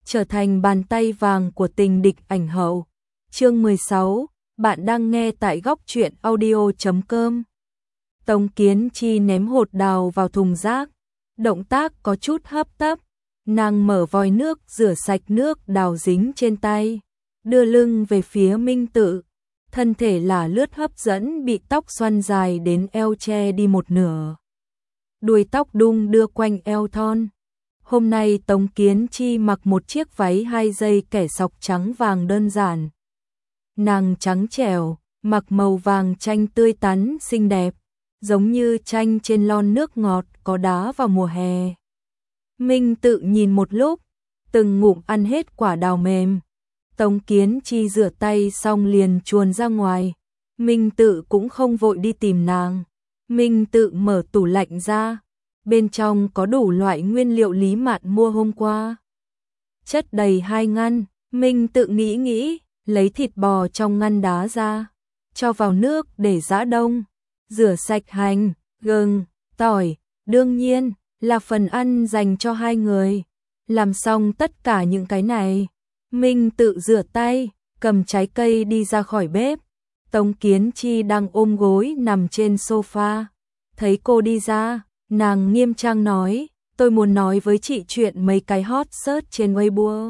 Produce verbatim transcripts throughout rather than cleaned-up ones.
trở thành bàn tay vàng của tình địch ảnh hậu. Chương mười sáu, bạn đang nghe tại góc truyện audio chấm com. Tống Kiến Chi ném hột đào vào thùng rác, động tác có chút hấp tấp, nàng mở vòi nước rửa sạch nước đào dính trên tay, đưa lưng về phía Minh Tự, thân thể là lướt hấp dẫn bị tóc xoăn dài đến eo che đi một nửa. Đuôi tóc đung đưa quanh eo thon. Hôm nay Tống Kiến Chi mặc một chiếc váy hai dây kẻ sọc trắng vàng đơn giản. Nàng trắng trẻo, mặc màu vàng chanh tươi tắn xinh đẹp, giống như chanh trên lon nước ngọt có đá vào mùa hè. Minh Tự nhìn một lúc, từng ngụm ăn hết quả đào mềm. Tống Kiến Chi rửa tay xong liền chuồn ra ngoài. Minh Tự cũng không vội đi tìm nàng. Minh Tự mở tủ lạnh ra, bên trong có đủ loại nguyên liệu Lý Mạn mua hôm qua. Chất đầy hai ngăn, Minh Tự nghĩ nghĩ, lấy thịt bò trong ngăn đá ra, cho vào nước để giã đông, rửa sạch hành, gừng, tỏi, đương nhiên là phần ăn dành cho hai người. Làm xong tất cả những cái này, Minh Tự rửa tay, cầm trái cây đi ra khỏi bếp. Tống Kiến Chi đang ôm gối nằm trên sofa, thấy cô đi ra, nàng nghiêm trang nói, tôi muốn nói với chị chuyện mấy cái hot search trên Weibo.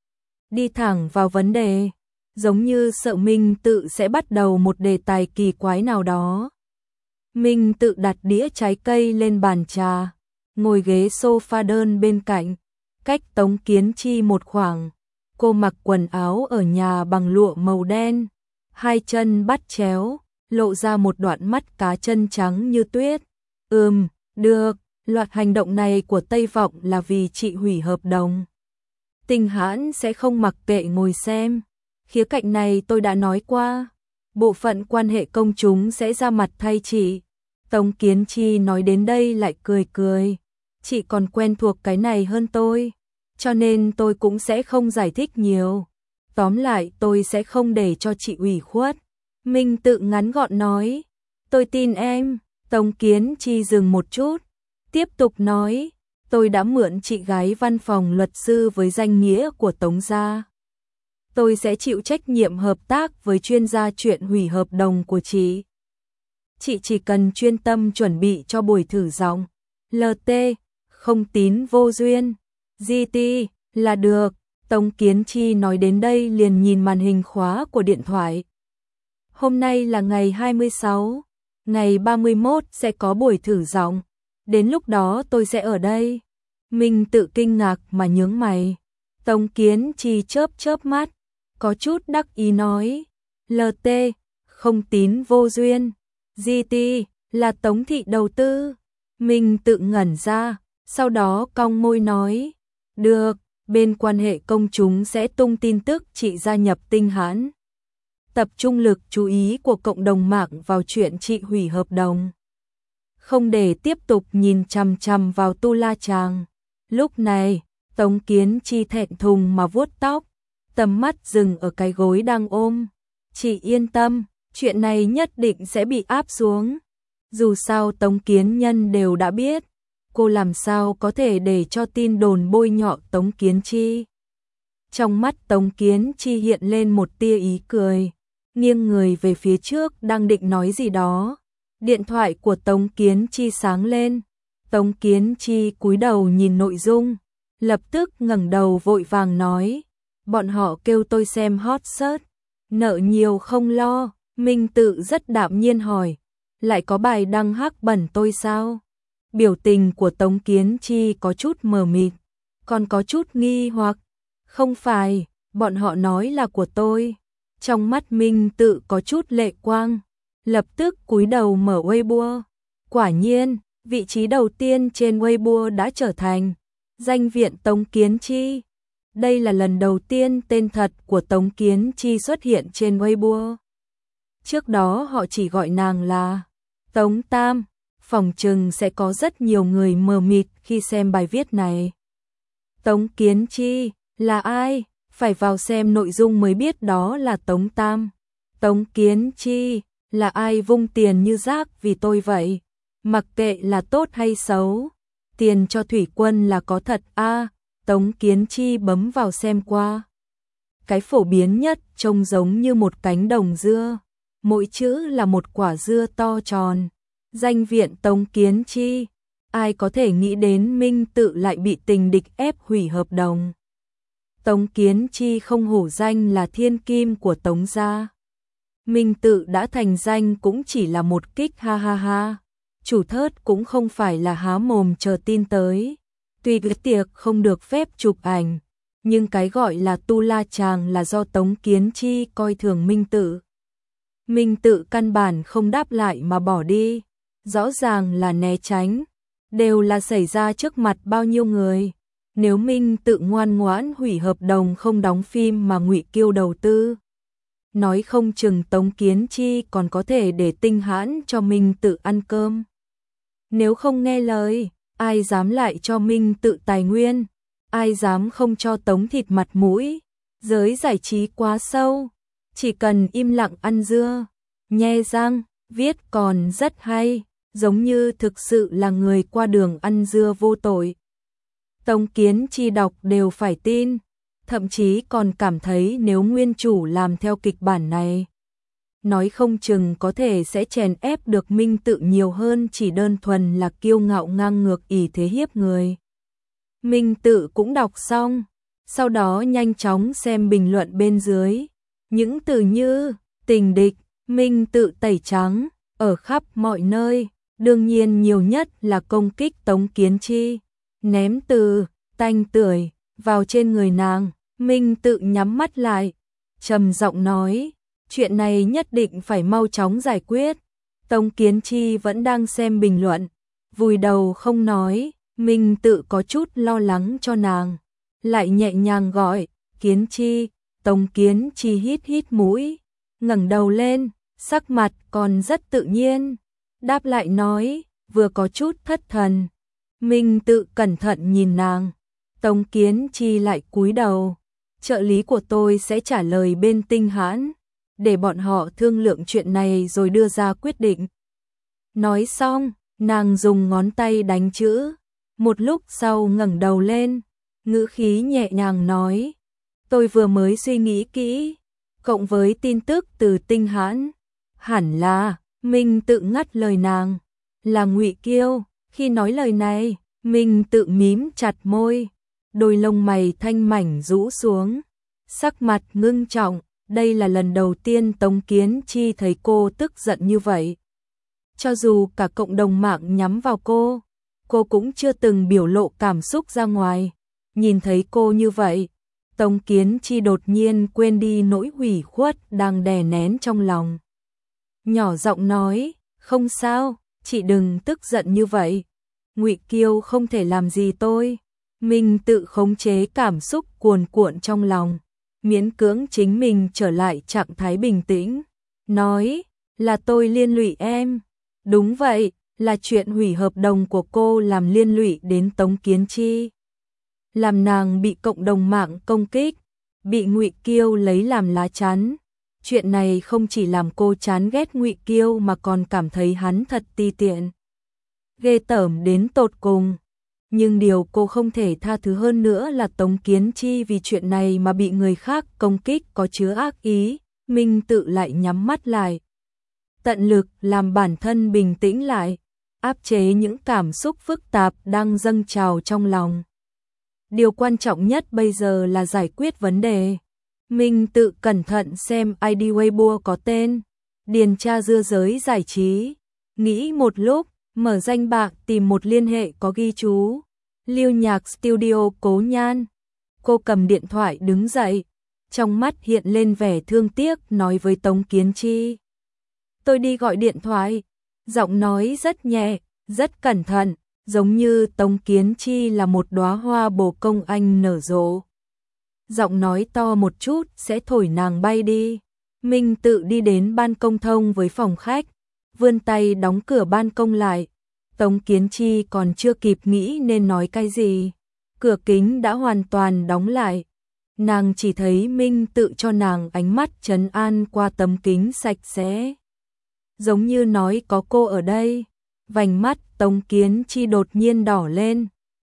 Đi thẳng vào vấn đề, giống như sợ Minh Tự sẽ bắt đầu một đề tài kỳ quái nào đó. Minh Tự đặt đĩa trái cây lên bàn trà, ngồi ghế sofa đơn bên cạnh, cách Tống Kiến Chi một khoảng. Cô mặc quần áo ở nhà bằng lụa màu đen, hai chân bắt chéo, lộ ra một đoạn mắt cá chân trắng như tuyết. Ừm, được, loạt hành động này của Tây Vọng là vì chị hủy hợp đồng. Tinh Hãn sẽ không mặc kệ ngồi xem. Khía cạnh này tôi đã nói qua, bộ phận quan hệ công chúng sẽ ra mặt thay chị. Tống Kiến Chi nói đến đây lại cười cười. Chị còn quen thuộc cái này hơn tôi, cho nên tôi cũng sẽ không giải thích nhiều. Tóm lại tôi sẽ không để cho chị ủy khuất. Minh Tự ngắn gọn nói. Tôi tin em. Tống Kiến Chi dừng một chút, tiếp tục nói, tôi đã mượn chị gái văn phòng luật sư với danh nghĩa của Tống gia. Tôi sẽ chịu trách nhiệm hợp tác với chuyên gia chuyện hủy hợp đồng của chị. Chị chỉ cần chuyên tâm chuẩn bị cho buổi thử giọng, lờ tê, không tín vô duyên, giê tê, là được. Tống Kiến Chi nói đến đây liền nhìn màn hình khóa của điện thoại. Hôm nay là ngày hai mươi sáu, ngày ba mươi mốt sẽ có buổi thử giọng, đến lúc đó tôi sẽ ở đây. Minh Tự kinh ngạc mà nhướng mày. Tống Kiến Chi chớp chớp mắt, có chút đắc ý nói, lờ tê, không tín vô duyên, giê tê, là Tống thị đầu tư. Minh Tự ngẩn ra, sau đó cong môi nói, được, bên quan hệ công chúng sẽ tung tin tức chị gia nhập Tinh Hãn. Tập trung lực chú ý của cộng đồng mạng vào chuyện chị hủy hợp đồng, không để tiếp tục nhìn chằm chằm vào Tu La Chàng. Lúc này, Tống Kiến Chi thẹn thùng mà vuốt tóc, tầm mắt dừng ở cái gối đang ôm. Chị yên tâm, chuyện này nhất định sẽ bị áp xuống. Dù sao Tống Kiến Nhân đều đã biết, cô làm sao có thể để cho tin đồn bôi nhọ Tống Kiến Chi. Trong mắt Tống Kiến Chi hiện lên một tia ý cười, nghiêng người về phía trước đang định nói gì đó. Điện thoại của Tống Kiến Chi sáng lên. Tống Kiến Chi cúi đầu nhìn nội dung, lập tức ngẩng đầu vội vàng nói, bọn họ kêu tôi xem hot search, nợ nhiều không lo. Minh Tự rất đạm nhiên hỏi, lại có bài đăng hắc bẩn tôi sao? Biểu tình của Tống Kiến Chi có chút mờ mịt, còn có chút nghi hoặc. Không phải, bọn họ nói là của tôi. Trong mắt Minh Tự có chút lệ quang, lập tức cúi đầu mở Weibo. Quả nhiên, vị trí đầu tiên trên Weibo đã trở thành danh viện Tống Kiến Chi. Đây là lần đầu tiên tên thật của Tống Kiến Chi xuất hiện trên Weibo. Trước đó họ chỉ gọi nàng là Tống Tam. Phòng chừng sẽ có rất nhiều người mờ mịt khi xem bài viết này. Tống Kiến Chi là ai? Phải vào xem nội dung mới biết đó là Tống Tam. Tống Kiến Chi là ai vung tiền như rác vì tôi vậy? Mặc kệ là tốt hay xấu, tiền cho thủy quân là có thật a. À, Tống Kiến Chi bấm vào xem qua. Cái phổ biến nhất trông giống như một cánh đồng dưa, mỗi chữ là một quả dưa to tròn. Danh viện Tống Kiến Chi, ai có thể nghĩ đến Minh Tự lại bị tình địch ép hủy hợp đồng. Tống Kiến Chi không hổ danh là thiên kim của Tống gia. Minh Tự đã thành danh cũng chỉ là một kích ha ha ha. Chủ thớt cũng không phải là há mồm chờ tin tới. Tuy cái tiệc không được phép chụp ảnh, nhưng cái gọi là tu la chàng là do Tống Kiến Chi coi thường Minh Tự. Minh Tự căn bản không đáp lại mà bỏ đi, rõ ràng là né tránh, đều là xảy ra trước mặt bao nhiêu người. Nếu Minh Tự ngoan ngoãn hủy hợp đồng không đóng phim mà Ngụy Kiêu đầu tư, nói không chừng Tống Kiến Chi còn có thể để Tinh Hãn cho Minh Tự ăn cơm. Nếu không nghe lời, ai dám lại cho Minh Tự tài nguyên, ai dám không cho Tống thịt mặt mũi. Giới giải trí quá sâu, chỉ cần im lặng ăn dưa, nhe răng, viết còn rất hay, giống như thực sự là người qua đường ăn dưa vô tội. Tống Kiến Chi đọc đều phải tin, thậm chí còn cảm thấy nếu nguyên chủ làm theo kịch bản này, nói không chừng có thể sẽ chèn ép được Minh Tự nhiều hơn chỉ đơn thuần là kiêu ngạo ngang ngược ỷ thế hiếp người. Minh Tự cũng đọc xong, sau đó nhanh chóng xem bình luận bên dưới. Những từ như tình địch, Minh Tự tẩy trắng, ở khắp mọi nơi, đương nhiên nhiều nhất là công kích Tống Kiến Chi, ném từ, tanh tưởi, vào trên người nàng. Minh Tự nhắm mắt lại, trầm giọng nói, chuyện này nhất định phải mau chóng giải quyết. Tống Kiến Chi vẫn đang xem bình luận, vùi đầu không nói. Minh Tự có chút lo lắng cho nàng, lại nhẹ nhàng gọi, Kiến Chi. Tống Kiến Chi hít hít mũi, ngẩng đầu lên, sắc mặt còn rất tự nhiên, đáp lại nói, vừa có chút thất thần. Minh Tự cẩn thận nhìn nàng, Tống Kiến Chi lại cúi đầu, trợ lý của tôi sẽ trả lời bên Tinh Hãn, để bọn họ thương lượng chuyện này rồi đưa ra quyết định. Nói xong, nàng dùng ngón tay đánh chữ, một lúc sau ngẩng đầu lên, ngữ khí nhẹ nhàng nói, tôi vừa mới suy nghĩ kỹ, cộng với tin tức từ Tinh Hãn, hẳn là, Minh Tự ngắt lời nàng, là Ngụy Kiêu. Khi nói lời này, Minh Tự mím chặt môi, đôi lông mày thanh mảnh rũ xuống, sắc mặt ngưng trọng, đây là lần đầu tiên Tống Kiến Chi thấy cô tức giận như vậy. Cho dù cả cộng đồng mạng nhắm vào cô, cô cũng chưa từng biểu lộ cảm xúc ra ngoài. Nhìn thấy cô như vậy, Tống Kiến Chi đột nhiên quên đi nỗi hủy khuất đang đè nén trong lòng. Nhỏ giọng nói, không sao, chị đừng tức giận như vậy. Ngụy Kiêu không thể làm gì tôi. Mình tự khống chế cảm xúc cuồn cuộn trong lòng, miễn cưỡng chính mình trở lại trạng thái bình tĩnh. Nói, là tôi liên lụy em. Đúng vậy, là chuyện hủy hợp đồng của cô làm liên lụy đến Tống Kiến Chi. Làm nàng bị cộng đồng mạng công kích, bị Ngụy Kiêu lấy làm lá chắn. Chuyện này không chỉ làm cô chán ghét Ngụy Kiêu mà còn cảm thấy hắn thật ti tiện, ghê tởm đến tột cùng. Nhưng điều cô không thể tha thứ hơn nữa là Tống Kiến Chi vì chuyện này mà bị người khác công kích có chứa ác ý. Minh Tự lại nhắm mắt lại, tận lực làm bản thân bình tĩnh lại, áp chế những cảm xúc phức tạp đang dâng trào trong lòng. Điều quan trọng nhất bây giờ là giải quyết vấn đề. Minh Tự cẩn thận xem i đê Weibo có tên, điền tra dưa giới giải trí, nghĩ một lúc, mở danh bạ tìm một liên hệ có ghi chú Lưu Nhạc Studio Cố Nhan. Cô cầm điện thoại đứng dậy, trong mắt hiện lên vẻ thương tiếc nói với Tống Kiến Chi. Tôi đi gọi điện thoại. Giọng nói rất nhẹ, rất cẩn thận, giống như Tống Kiến Chi là một đóa hoa bồ công anh nở rộ. Giọng nói to một chút sẽ thổi nàng bay đi. Minh Tự đi đến ban công thông với phòng khách, vươn tay đóng cửa ban công lại. Tống Kiến Chi còn chưa kịp nghĩ nên nói cái gì, cửa kính đã hoàn toàn đóng lại. Nàng chỉ thấy Minh Tự cho nàng ánh mắt trấn an qua tấm kính sạch sẽ, giống như nói có cô ở đây. Vành mắt Tống Kiến Chi đột nhiên đỏ lên,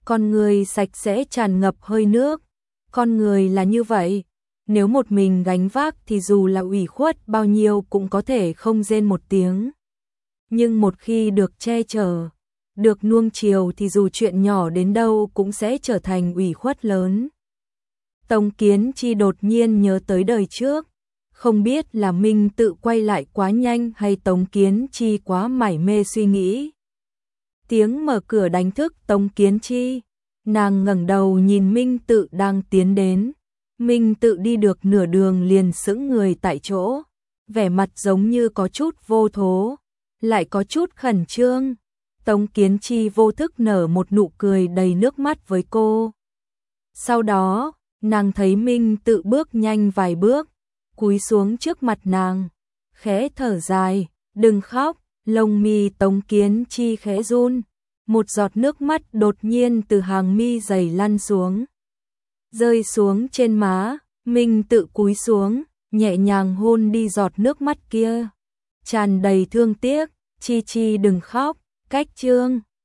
con người sạch sẽ tràn ngập hơi nước. Con người là như vậy, nếu một mình gánh vác thì dù là ủy khuất bao nhiêu cũng có thể không rên một tiếng. Nhưng một khi được che chở, được nuông chiều thì dù chuyện nhỏ đến đâu cũng sẽ trở thành ủy khuất lớn. Tống Kiến Chi đột nhiên nhớ tới đời trước, không biết là Minh Tự quay lại quá nhanh hay Tống Kiến Chi quá mải mê suy nghĩ. Tiếng mở cửa đánh thức Tống Kiến Chi, nàng ngẩng đầu nhìn Minh Tự đang tiến đến. Minh Tự đi được nửa đường liền sững người tại chỗ, vẻ mặt giống như có chút vô thố, lại có chút khẩn trương. Tống Kiến Chi vô thức nở một nụ cười đầy nước mắt với cô. Sau đó, nàng thấy Minh Tự bước nhanh vài bước, cúi xuống trước mặt nàng, khẽ thở dài, đừng khóc. Lông mi Tống Kiến Chi khẽ run, một giọt nước mắt đột nhiên từ hàng mi dày lăn xuống, rơi xuống trên má. Minh Tự cúi xuống, nhẹ nhàng hôn đi giọt nước mắt kia, tràn đầy thương tiếc. Chi Chi đừng khóc, cách chương